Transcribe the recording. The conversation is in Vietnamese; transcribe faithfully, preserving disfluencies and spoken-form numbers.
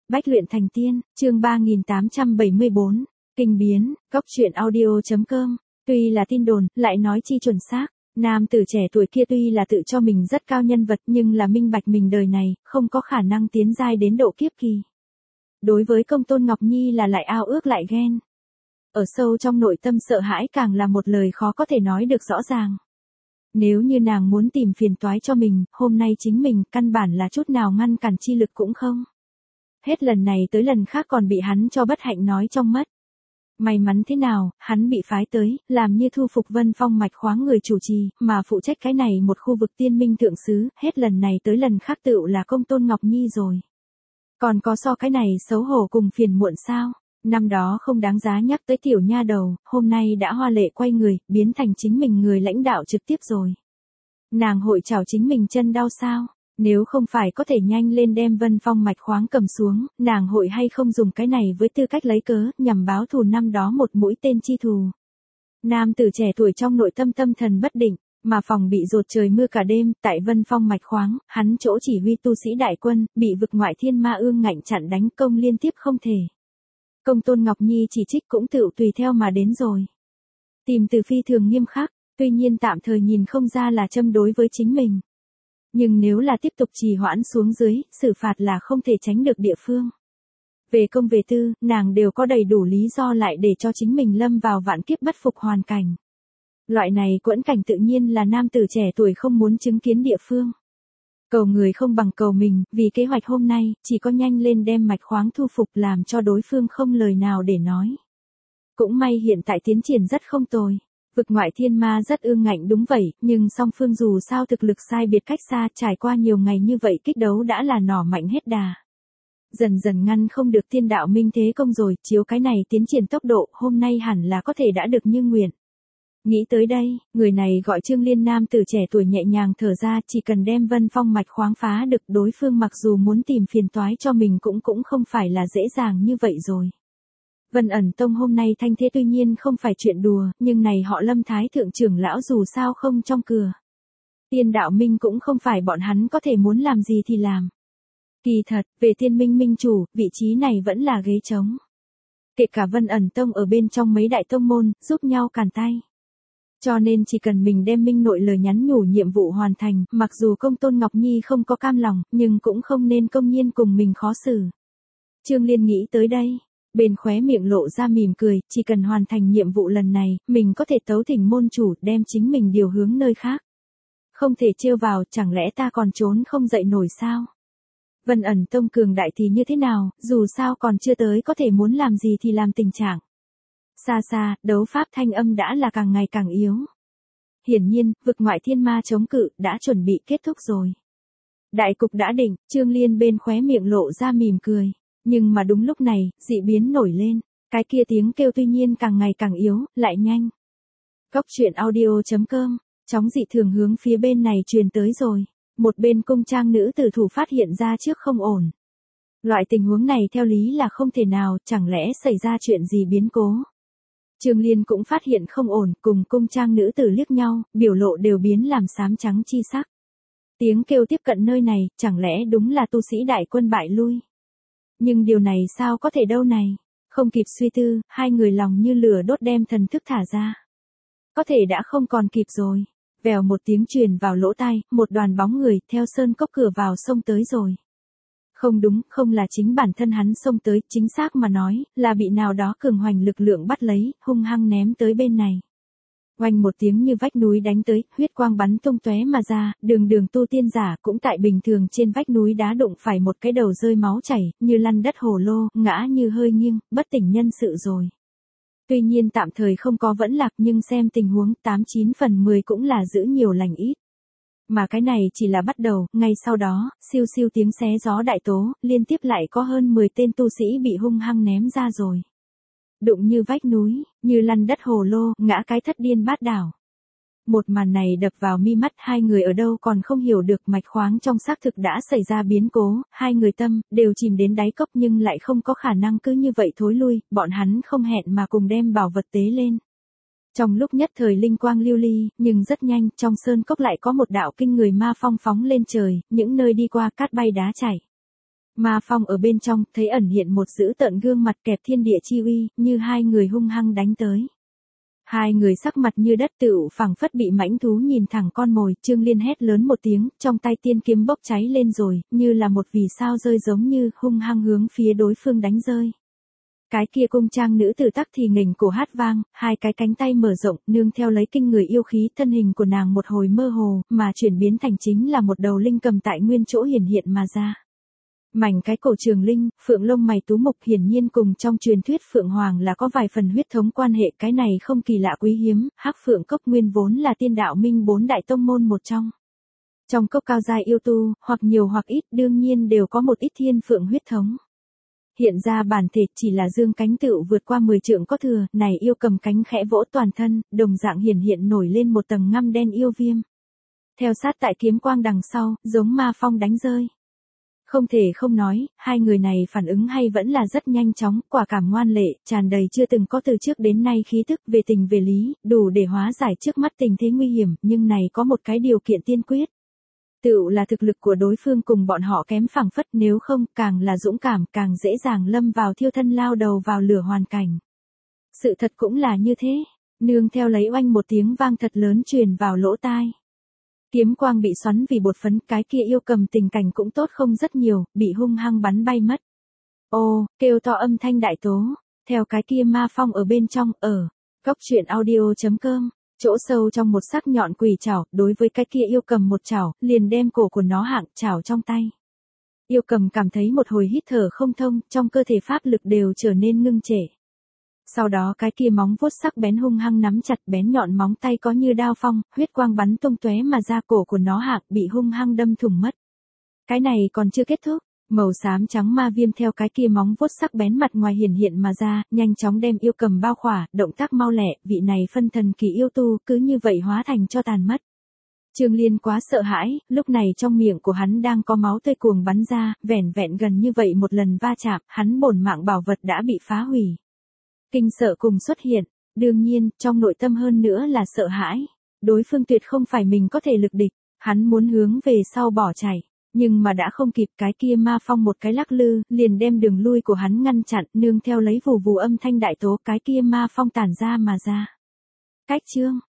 Bách luyện thành tiên, chương ba nghìn tám trăm bảy mươi bốn, kinh biến, cốc truyện audio.com, tuy là tin đồn, lại nói chi chuẩn xác, nam tử trẻ tuổi kia tuy là tự cho mình rất cao nhân vật nhưng là minh bạch mình đời này, không có khả năng tiến giai đến độ kiếp kỳ. Đối với công tôn Ngọc Nhi là lại ao ước lại ghen. Ở sâu trong nội tâm sợ hãi càng là một lời khó có thể nói được rõ ràng. Nếu như nàng muốn tìm phiền toái cho mình, hôm nay chính mình căn bản là chút nào ngăn cản chi lực cũng không. Hết lần này tới lần khác còn bị hắn cho bất hạnh nói trong mất. May mắn thế nào, hắn bị phái tới, làm như thu phục Vân Phong mạch khoáng người chủ trì, mà phụ trách cái này một khu vực tiên minh thượng sứ, hết lần này tới lần khác tựu là công tôn Ngọc Nhi rồi. Còn có so cái này xấu hổ cùng phiền muộn sao? Năm đó không đáng giá nhắc tới tiểu nha đầu, hôm nay đã hoa lệ quay người, biến thành chính mình người lãnh đạo trực tiếp rồi. Nàng hội chảo chính mình chân đau sao? Nếu không phải có thể nhanh lên đem Vân Phong mạch khoáng cầm xuống, nàng hội hay không dùng cái này với tư cách lấy cớ, nhằm báo thù năm đó một mũi tên chi thù. Nam tử trẻ tuổi trong nội tâm tâm thần bất định, mà phòng bị rột trời mưa cả đêm, tại Vân Phong mạch khoáng, hắn chỗ chỉ huy tu sĩ đại quân, bị vực ngoại thiên ma ương ngạnh chặn đánh công liên tiếp không thể. Công tôn Ngọc Nhi chỉ trích cũng tự tùy theo mà đến rồi. Tìm từ phi thường nghiêm khắc, tuy nhiên tạm thời nhìn không ra là châm đối với chính mình. Nhưng nếu là tiếp tục trì hoãn xuống dưới, xử phạt là không thể tránh được địa phương. Về công về tư, nàng đều có đầy đủ lý do lại để cho chính mình lâm vào vạn kiếp bất phục hoàn cảnh. Loại này quẫn cảnh tự nhiên là nam tử trẻ tuổi không muốn chứng kiến địa phương. Cầu người không bằng cầu mình, vì kế hoạch hôm nay, chỉ có nhanh lên đem mạch khoáng thu phục làm cho đối phương không lời nào để nói. Cũng may hiện tại tiến triển rất không tồi. Vực ngoại thiên ma rất ương ngạnh đúng vậy, nhưng song phương dù sao thực lực sai biệt cách xa, trải qua nhiều ngày như vậy kích đấu đã là nỏ mạnh hết đà. Dần dần ngăn không được thiên đạo minh thế công rồi, chiếu cái này tiến triển tốc độ, hôm nay hẳn là có thể đã được như nguyện. Nghĩ tới đây, người này gọi Trương Liên nam tử trẻ tuổi nhẹ nhàng thở ra, chỉ cần đem Vân Phong mạch khoáng phá được, đối phương mặc dù muốn tìm phiền toái cho mình cũng cũng không phải là dễ dàng như vậy rồi. Vân ẩn tông hôm nay thanh thế tuy nhiên không phải chuyện đùa, nhưng này họ Lâm Thái thượng trưởng lão dù sao không trong cửa. Tiên đạo minh cũng không phải bọn hắn có thể muốn làm gì thì làm. Kỳ thật, về tiên minh minh chủ, vị trí này vẫn là ghế trống. Kể cả Vân ẩn tông ở bên trong mấy đại tông môn, giúp nhau càn tay. Cho nên chỉ cần mình đem minh nội lời nhắn nhủ nhiệm vụ hoàn thành, mặc dù công tôn Ngọc Nhi không có cam lòng, nhưng cũng không nên công nhiên cùng mình khó xử. Trương Liên nghĩ tới đây. Bên khóe miệng lộ ra mỉm cười, chỉ cần hoàn thành nhiệm vụ lần này, mình có thể tấu thỉnh môn chủ đem chính mình điều hướng nơi khác. Không thể trêu vào, chẳng lẽ ta còn trốn không dậy nổi sao? Vân ẩn tông cường đại thì như thế nào, dù sao còn chưa tới có thể muốn làm gì thì làm tình trạng. Xa xa, đấu pháp thanh âm đã là càng ngày càng yếu. Hiển nhiên, vực ngoại thiên ma chống cự đã chuẩn bị kết thúc rồi. Đại cục đã định, Trương Liên bên khóe miệng lộ ra mỉm cười. Nhưng mà đúng lúc này, dị biến nổi lên, cái kia tiếng kêu tuy nhiên càng ngày càng yếu, lại nhanh. Cốc truyện audio.com, chóng dị thường hướng phía bên này truyền tới rồi, một bên cung trang nữ tử thủ phát hiện ra trước không ổn. Loại tình huống này theo lý là không thể nào, chẳng lẽ xảy ra chuyện gì biến cố. Trương Liên cũng phát hiện không ổn, cùng cung trang nữ tử liếc nhau, biểu lộ đều biến làm xám trắng chi sắc. Tiếng kêu tiếp cận nơi này, chẳng lẽ đúng là tu sĩ đại quân bại lui. Nhưng điều này sao có thể đâu này, không kịp suy tư, hai người lòng như lửa đốt đem thần thức thả ra. Có thể đã không còn kịp rồi, vèo một tiếng truyền vào lỗ tai, một đoàn bóng người theo sơn cốc cửa vào xông tới rồi. Không đúng, không là chính bản thân hắn xông tới, chính xác mà nói, là bị nào đó cường hoành lực lượng bắt lấy, hung hăng ném tới bên này. Oanh một tiếng như vách núi đánh tới, huyết quang bắn tung tóe mà ra, đường đường tu tiên giả cũng tại bình thường trên vách núi đá đụng phải một cái đầu rơi máu chảy, như lăn đất hồ lô, ngã như hơi nghiêng, bất tỉnh nhân sự rồi. Tuy nhiên tạm thời không có vẫn lạc nhưng xem tình huống tám chín phần mười cũng là giữ nhiều lành ít. Mà cái này chỉ là bắt đầu, ngay sau đó, siêu siêu tiếng xé gió đại tố, liên tiếp lại có hơn mười tên tu sĩ bị hung hăng ném ra rồi. Đụng như vách núi, như lăn đất hồ lô, ngã cái thất điên bát đảo. Một màn này đập vào mi mắt, hai người ở đâu còn không hiểu được mạch khoáng trong xác thực đã xảy ra biến cố, hai người tâm, đều chìm đến đáy cốc nhưng lại không có khả năng cứ như vậy thối lui, bọn hắn không hẹn mà cùng đem bảo vật tế lên. Trong lúc nhất thời linh quang lưu ly, nhưng rất nhanh, trong sơn cốc lại có một đạo kinh người ma phong phóng lên trời, những nơi đi qua cát bay đá chảy. Ma phong ở bên trong, thấy ẩn hiện một dữ tợn gương mặt kẹp thiên địa chi uy, như hai người hung hăng đánh tới. Hai người sắc mặt như đất tựu phảng phất bị mãnh thú nhìn thẳng con mồi, Trương Liên hét lớn một tiếng, trong tay tiên kiếm bốc cháy lên rồi, như là một vì sao rơi giống như hung hăng hướng phía đối phương đánh rơi. Cái kia cung trang nữ tử tắc thì nghềnh cổ hát vang, hai cái cánh tay mở rộng, nương theo lấy kinh người yêu khí, thân hình của nàng một hồi mơ hồ, mà chuyển biến thành chính là một đầu linh cầm tại nguyên chỗ hiển hiện mà ra. Mảnh cái cổ trường linh, phượng lông mày tú mục hiển nhiên cùng trong truyền thuyết phượng hoàng là có vài phần huyết thống quan hệ, cái này không kỳ lạ quý hiếm, hắc phượng cốc nguyên vốn là tiên đạo minh bốn đại tông môn một trong. Trong cốc cao giai yêu tu, hoặc nhiều hoặc ít đương nhiên đều có một ít thiên phượng huyết thống. Hiện ra bản thể chỉ là dương cánh tựu vượt qua mười trượng có thừa, này yêu cầm cánh khẽ vỗ toàn thân, đồng dạng hiển hiện nổi lên một tầng ngăm đen yêu viêm. Theo sát tại kiếm quang đằng sau, giống ma phong đánh rơi. Không thể không nói, hai người này phản ứng hay vẫn là rất nhanh chóng, quả cảm ngoan lệ, tràn đầy chưa từng có từ trước đến nay khí thức về tình về lý, đủ để hóa giải trước mắt tình thế nguy hiểm, nhưng này có một cái điều kiện tiên quyết. Tựu là thực lực của đối phương cùng bọn họ kém phảng phất, nếu không, càng là dũng cảm, càng dễ dàng lâm vào thiêu thân lao đầu vào lửa hoàn cảnh. Sự thật cũng là như thế, nương theo lấy oanh một tiếng vang thật lớn truyền vào lỗ tai. Kiếm quang bị xoắn vì bột phấn, cái kia yêu cầm tình cảnh cũng tốt không rất nhiều, bị hung hăng bắn bay mất. Ô, kêu to âm thanh đại tố, theo cái kia ma phong ở bên trong, ở, góc truyện audio chấm com, chỗ sâu trong một sắc nhọn quỷ chảo, đối với cái kia yêu cầm một chảo, liền đem cổ của nó hạng chảo trong tay. Yêu cầm cảm thấy một hồi hít thở không thông, trong cơ thể pháp lực đều trở nên ngưng trệ. Sau đó cái kia móng vuốt sắc bén hung hăng nắm chặt, bén nhọn móng tay có như đao phong, huyết quang bắn tung tóe mà ra, cổ của nó hạng bị hung hăng đâm thủng mất. Cái này còn chưa kết thúc, màu xám trắng ma viêm theo cái kia móng vuốt sắc bén mặt ngoài hiển hiện mà ra, nhanh chóng đem yêu cầm bao khỏa, động tác mau lẹ, vị này phân thần kỳ yêu tu cứ như vậy hóa thành cho tàn mất. Trương Liên quá sợ hãi, lúc này trong miệng của hắn đang có máu tươi cuồng bắn ra, vẻn vẹn gần như vậy một lần va chạm, hắn bổn mạng bảo vật đã bị phá hủy. Kinh sợ cùng xuất hiện, đương nhiên, trong nội tâm hơn nữa là sợ hãi. Đối phương tuyệt không phải mình có thể lực địch, hắn muốn hướng về sau bỏ chạy, nhưng mà đã không kịp, cái kia ma phong một cái lắc lư, liền đem đường lui của hắn ngăn chặn, nương theo lấy vù vù âm thanh đại tố, cái kia ma phong tản ra mà ra. Cách chương